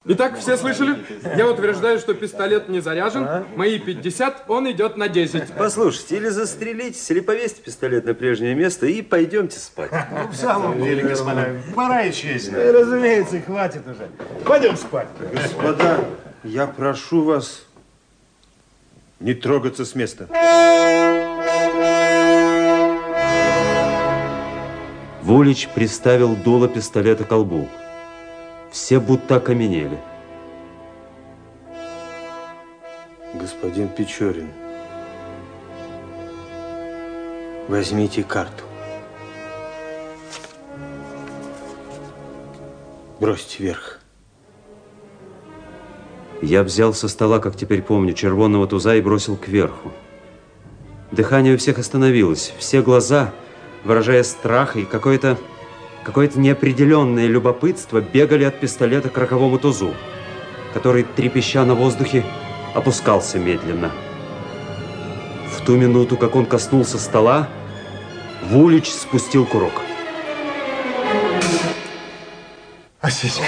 Итак, все слышали? Я утверждаю, что пистолет не заряжен. Мои 50, он идет на 10. Послушайте, или застрелитесь, или повесьте пистолет на прежнее место и пойдемте спать. Ну, в самом деле, господа, пора исчезнуть. Разумеется, хватит уже. Пойдем спать. Господа, я прошу вас не трогаться с места. Вулич приставил дуло пистолета к колбу. Все будто окаменели. Господин Печорин, возьмите карту. Бросьте вверх. Я взял со стола, как теперь помню, червонного туза и бросил кверху. Дыхание у всех остановилось. Все глаза, выражая страх и какое-то неопределенное любопытство, бегали от пистолета к роковому тузу, который, трепеща на воздухе, опускался медленно. В ту минуту, как он коснулся стола, Вулич спустил курок. Осечка.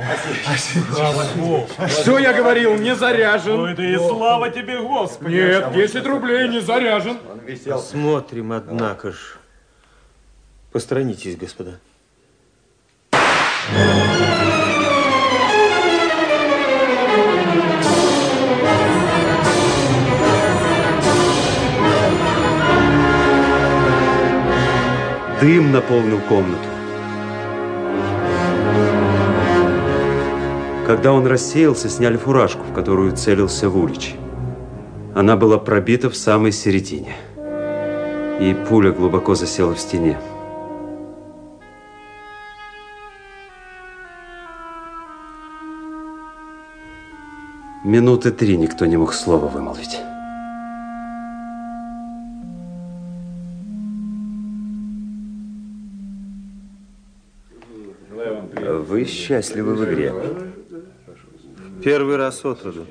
Что я говорил, не заряжен. Ну, это и слава тебе, Господи. Нет, 10 рублей не заряжен. Посмотрим, однако ж. Посторонитесь, господа. Дым наполнил комнату. Когда он рассеялся, сняли фуражку, в которую целился Вулич. Она была пробита в самой середине. И пуля глубоко засела в стене. Минуты 3 никто не мог слова вымолвить. Вы счастливы в игре. Первый раз от роду.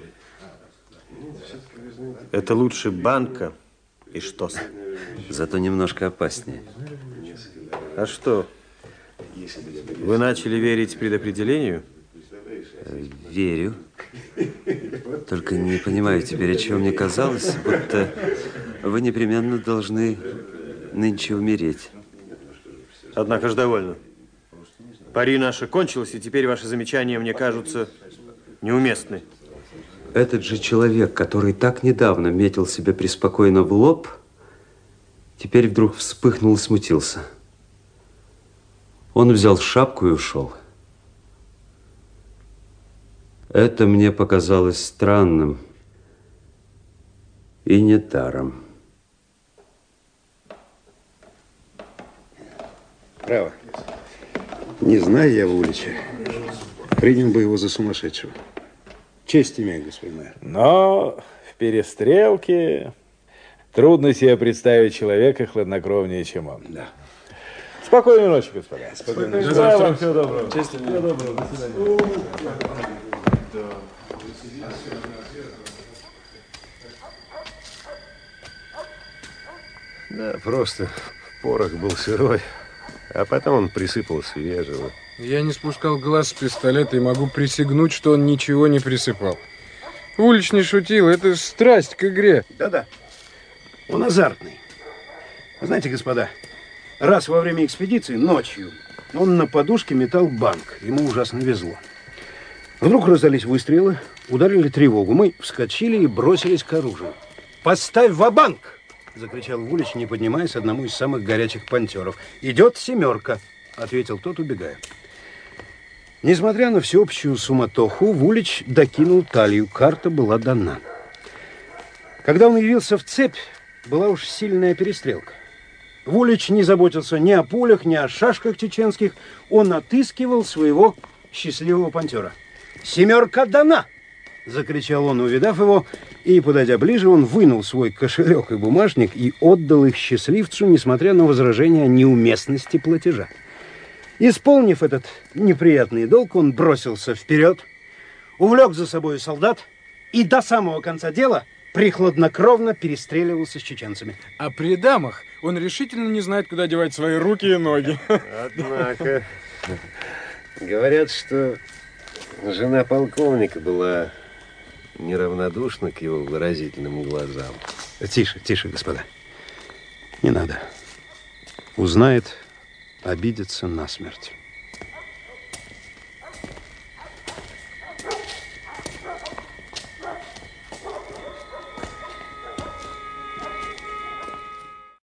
Это лучше банка и штос. Зато немножко опаснее. А что? Вы начали верить предопределению? Верю. Только не понимаю теперь, от чего мне казалось, будто вы непременно должны нынче умереть. Однако ж довольно. Пари наше кончилось, и теперь ваши замечания мне кажутся неуместны. Этот же человек, который так недавно метил себе преспокойно в лоб, теперь вдруг вспыхнул и смутился. Он взял шапку и ушел. Это мне показалось странным и недаром. Право. Не знаю я Вулича. Принял бы его за сумасшедшего. Честь имею, господин мэр. Но в перестрелке трудно себе представить человека хладнокровнее, чем он. Да. Спокойной ночи, господа. Спокойной ночи. Вам всего доброго. Честь имею. Всего доброго. До свидания. Да, просто порох был сырой, а потом он присыпал свежего. Я не спускал глаз с пистолета и могу присягнуть, что он ничего не присыпал. Улич не шутил, это страсть к игре. Да-да, он азартный. Вы знаете, господа, раз во время экспедиции ночью он на подушке метал банк. Ему ужасно везло. Вдруг раздались выстрелы, ударили тревогу. Мы вскочили и бросились к оружию. «Поставь ва-банк!» — закричал Вулич, не поднимаясь, одному из самых горячих понтеров. «Идет семерка!» — ответил тот, убегая. Несмотря на всеобщую суматоху, Вулич докинул талию. Карта была дана. Когда он явился в цепь, была уж сильная перестрелка. Вулич не заботился ни о пулях, ни о шашках чеченских. Он отыскивал своего счастливого понтера. «Семерка дана!» — закричал он, увидав его, и, подойдя ближе, он вынул свой кошелек и бумажник и отдал их счастливцу, несмотря на возражение о неуместности платежа. Исполнив этот неприятный долг, он бросился вперед, увлек за собой солдат и до самого конца дела прихладнокровно перестреливался с чеченцами. А при дамах он решительно не знает, куда девать свои руки и ноги. Однако, говорят, что Жена полковника была неравнодушна к его выразительным глазам. Тише, тише, господа. Не надо. Узнает, обидится насмерть.